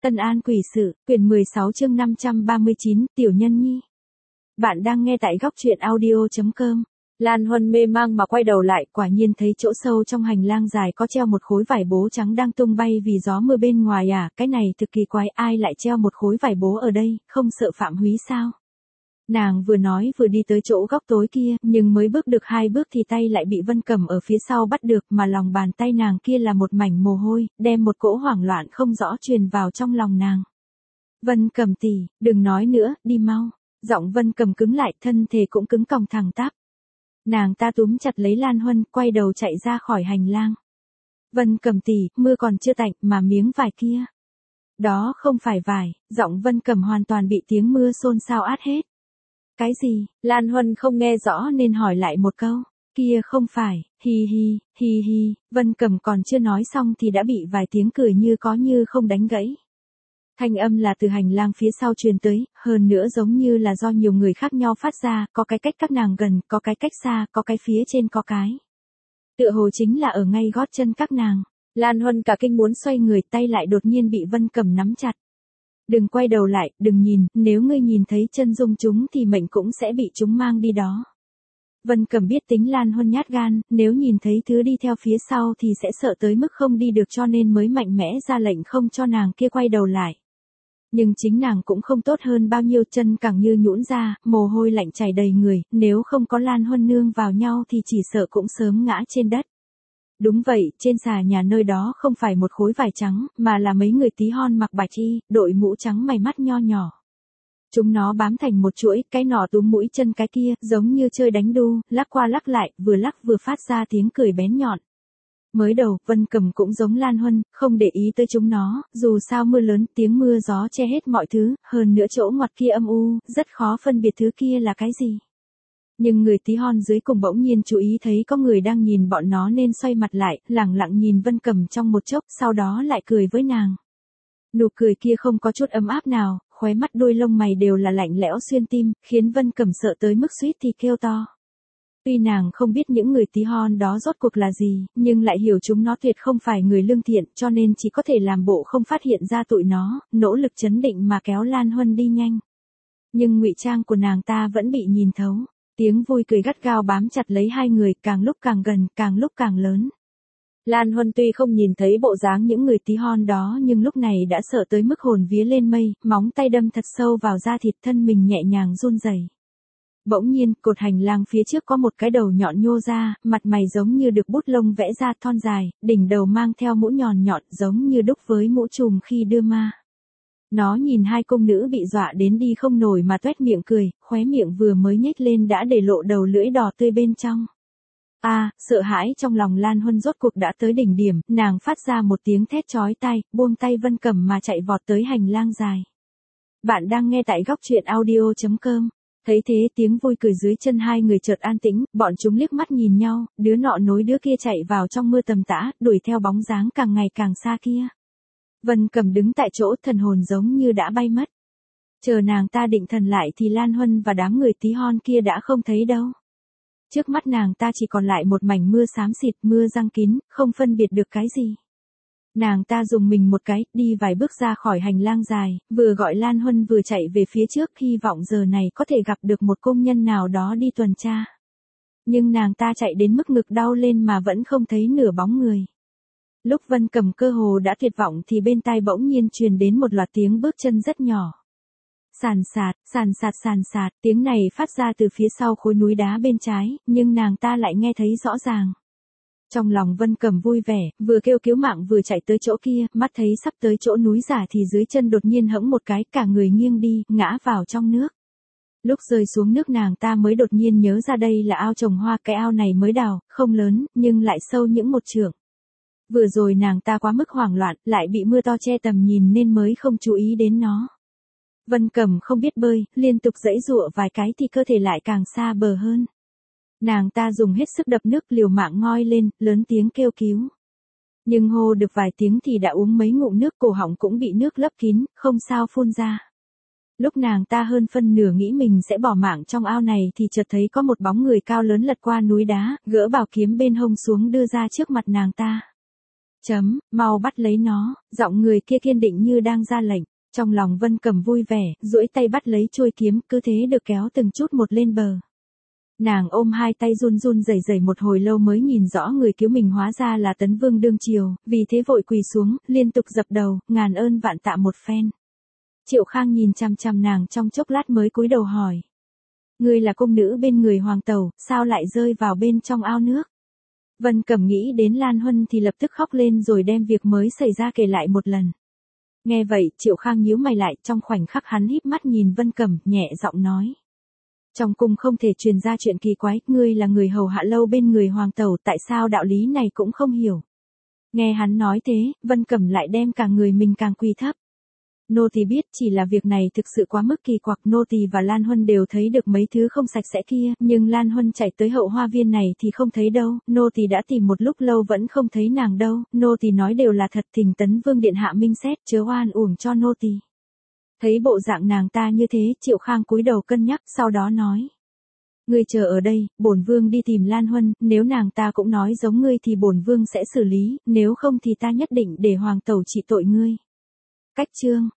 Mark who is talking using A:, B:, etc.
A: Ân An Quỷ Sự, quyển 16 chương 539, Tiểu Nhân Nhi. Bạn đang nghe tại góc truyện audio.com. Lan Huân mê mang mà quay đầu lại, quả nhiên thấy chỗ sâu trong hành lang dài có treo một khối vải bố trắng đang tung bay vì gió mưa bên ngoài à, cái này thực kỳ quái, ai lại treo một khối vải bố ở đây, không sợ phạm húy sao? Nàng vừa nói vừa đi tới chỗ góc tối kia, nhưng mới bước được 2 bước thì tay lại bị Vân Cẩm ở phía sau bắt được, mà lòng bàn tay nàng kia là một mảnh mồ hôi, đem một cỗ hoảng loạn không rõ truyền vào trong lòng nàng. Vân Cẩm tỷ, đừng nói nữa, đi mau. Giọng Vân Cẩm cứng lại, thân thể cũng cứng còng thẳng tắp. Nàng ta túm chặt lấy Lan Huân, quay đầu chạy ra khỏi hành lang. Vân Cẩm tỷ, mưa còn chưa tạnh mà miếng vải kia. Đó không phải vải, giọng Vân Cẩm hoàn toàn bị tiếng mưa xôn xao át hết. Cái gì? Lan Huân không nghe rõ nên hỏi lại một câu. Kia không phải, hi hi, hi hi, Vân Cẩm còn chưa nói xong thì đã bị vài tiếng cười như có như không đánh gãy. Thanh âm là từ hành lang phía sau truyền tới, hơn nữa giống như là do nhiều người khác nhau phát ra, có cái cách các nàng gần, có cái cách xa, có cái phía trên có cái. Tựa hồ chính là ở ngay gót chân các nàng. Lan Huân cả kinh muốn xoay người, tay lại đột nhiên bị Vân Cẩm nắm chặt. Đừng quay đầu lại, đừng nhìn, nếu ngươi nhìn thấy chân dung chúng thì mệnh cũng sẽ bị chúng mang đi đó. Vân Cẩm biết tính Lan Huân nhát gan, nếu nhìn thấy thứ đi theo phía sau thì sẽ sợ tới mức không đi được, cho nên mới mạnh mẽ ra lệnh không cho nàng kia quay đầu lại. Nhưng chính nàng cũng không tốt hơn bao nhiêu, chân càng như nhũn ra, mồ hôi lạnh chảy đầy người, nếu không có Lan Huân nương vào nhau thì chỉ sợ cũng sớm ngã trên đất. Đúng vậy, trên xà nhà nơi đó không phải một khối vải trắng, mà là mấy người tí hon mặc bạch y, đội mũ trắng mày mắt nho nhỏ. Chúng nó bám thành một chuỗi, cái nọ túm mũi chân cái kia, giống như chơi đánh đu, lắc qua lắc lại, vừa lắc vừa phát ra tiếng cười bén nhọn. Mới đầu, Vân Cẩm cũng giống Lan Huân, không để ý tới chúng nó, dù sao mưa lớn, tiếng mưa gió che hết mọi thứ, hơn nữa chỗ ngoặt kia âm u, rất khó phân biệt thứ kia là cái gì. Nhưng người tí hon dưới cùng bỗng nhiên chú ý thấy có người đang nhìn bọn nó nên xoay mặt lại, lẳng lặng nhìn Vân Cẩm trong một chốc, sau đó lại cười với nàng. Nụ cười kia không có chút ấm áp nào, khóe mắt đuôi lông mày đều là lạnh lẽo xuyên tim, khiến Vân Cẩm sợ tới mức suýt thì kêu to. Tuy nàng không biết những người tí hon đó rốt cuộc là gì, nhưng lại hiểu chúng nó tuyệt không phải người lương thiện, cho nên chỉ có thể làm bộ không phát hiện ra tụi nó, nỗ lực chấn định mà kéo Lan Huân đi nhanh. Nhưng ngụy trang của nàng ta vẫn bị nhìn thấu. Tiếng vui cười gắt gao bám chặt lấy hai người, càng lúc càng gần, càng lúc càng lớn. Lan Huân tuy không nhìn thấy bộ dáng những người tí hon đó nhưng lúc này đã sợ tới mức hồn vía lên mây, móng tay đâm thật sâu vào da thịt, thân mình nhẹ nhàng run rẩy. Bỗng nhiên, cột hành lang phía trước có một cái đầu nhọn nhô ra, mặt mày giống như được bút lông vẽ ra, thon dài, đỉnh đầu mang theo mũ nhọn nhọn giống như đúc với mũ trùm khi đưa ma. Nó nhìn hai cung nữ bị dọa đến đi không nổi mà toét miệng cười, khóe miệng vừa mới nhếch lên đã để lộ đầu lưỡi đỏ tươi bên trong. Sợ hãi trong lòng Lan Huân rốt cuộc đã tới đỉnh điểm, nàng phát ra một tiếng thét chói tai, buông tay Vân Cẩm mà chạy vọt tới hành lang dài. Bạn đang nghe tại góc truyện audio.com. Thấy thế, tiếng vui cười dưới chân hai người chợt an tĩnh, bọn chúng liếc mắt nhìn nhau, đứa nọ nối đứa kia chạy vào trong mưa tầm tã, đuổi theo bóng dáng càng ngày càng xa kia. Vân Cẩm đứng tại chỗ, thần hồn giống như đã bay mất. Chờ nàng ta định thần lại thì Lan Huân và đám người tí hon kia đã không thấy đâu. Trước mắt nàng ta chỉ còn lại một mảnh mưa xám xịt, mưa giăng kín, không phân biệt được cái gì. Nàng ta dùng mình một cái, đi vài bước ra khỏi hành lang dài, vừa gọi Lan Huân vừa chạy về phía trước, hy vọng giờ này có thể gặp được một công nhân nào đó đi tuần tra. Nhưng nàng ta chạy đến mức ngực đau lên mà vẫn không thấy nửa bóng người. Lúc Vân Cẩm cơ hồ đã tuyệt vọng thì bên tai bỗng nhiên truyền đến một loạt tiếng bước chân rất nhỏ. Sàn sạt, sàn sạt sàn sạt, tiếng này phát ra từ phía sau khối núi đá bên trái, nhưng nàng ta lại nghe thấy rõ ràng. Trong lòng Vân Cẩm vui vẻ, vừa kêu cứu mạng vừa chạy tới chỗ kia, mắt thấy sắp tới chỗ núi giả thì dưới chân đột nhiên hẫng một cái, cả người nghiêng đi, ngã vào trong nước. Lúc rơi xuống nước nàng ta mới đột nhiên nhớ ra đây là ao trồng hoa, cái ao này mới đào, không lớn, nhưng lại sâu những một trượng. Vừa rồi nàng ta quá mức hoảng loạn, lại bị mưa to che tầm nhìn nên mới không chú ý đến nó. Vân Cẩm không biết bơi, liên tục giãy giụa vài cái thì cơ thể lại càng xa bờ hơn. Nàng ta dùng hết sức đập nước, liều mạng ngoi lên, lớn tiếng kêu cứu. Nhưng hô được vài tiếng thì đã uống mấy ngụm nước, cổ họng cũng bị nước lấp kín, không sao phun ra. Lúc nàng ta hơn phân nửa nghĩ mình sẽ bỏ mạng trong ao này thì chợt thấy có một bóng người cao lớn lật qua núi đá, gỡ bảo kiếm bên hông xuống đưa ra trước mặt nàng ta. Mau bắt lấy nó, giọng người kia kiên định như đang ra lệnh. Trong lòng Vân Cẩm vui vẻ, duỗi tay bắt lấy chuôi kiếm, cứ thế được kéo từng chút một lên bờ. Nàng ôm hai tay run run rẩy rẩy một hồi lâu mới nhìn rõ người cứu mình hóa ra là Tấn Vương đương triều, vì thế vội quỳ xuống, liên tục dập đầu, ngàn ơn vạn tạ một phen. Triệu Khang nhìn chằm chằm nàng trong chốc lát mới cúi đầu hỏi. Ngươi là cung nữ bên người hoàng tẩu, sao lại rơi vào bên trong ao nước? Vân Cẩm nghĩ đến Lan Huân thì lập tức khóc lên rồi đem việc mới xảy ra kể lại một lần. Nghe vậy, Triệu Khang nhíu mày lại, trong khoảnh khắc hắn híp mắt nhìn Vân Cẩm, nhẹ giọng nói. Trong cung không thể truyền ra chuyện kỳ quái, ngươi là người hầu hạ lâu bên người hoàng tẩu, tại sao đạo lý này cũng không hiểu. Nghe hắn nói thế, Vân Cẩm lại đem cả người mình càng quỳ thấp. Nô tỳ biết chỉ là việc này thực sự quá mức kỳ quặc, nô tỳ và Lan Huân đều thấy được mấy thứ không sạch sẽ kia, nhưng Lan Huân chạy tới hậu hoa viên này thì không thấy đâu, nô tỳ đã tìm một lúc lâu vẫn không thấy nàng đâu, nô tỳ nói đều là thật, thỉnh Tấn Vương điện hạ minh xét, chớ oan uổng cho nô tỳ. Thấy bộ dạng nàng ta như thế, Triệu Khang cúi đầu cân nhắc, sau đó nói. Ngươi chờ ở đây, bổn vương đi tìm Lan Huân, nếu nàng ta cũng nói giống ngươi thì bổn vương sẽ xử lý, nếu không thì ta nhất định để hoàng tẩu trị tội ngươi. Cách chương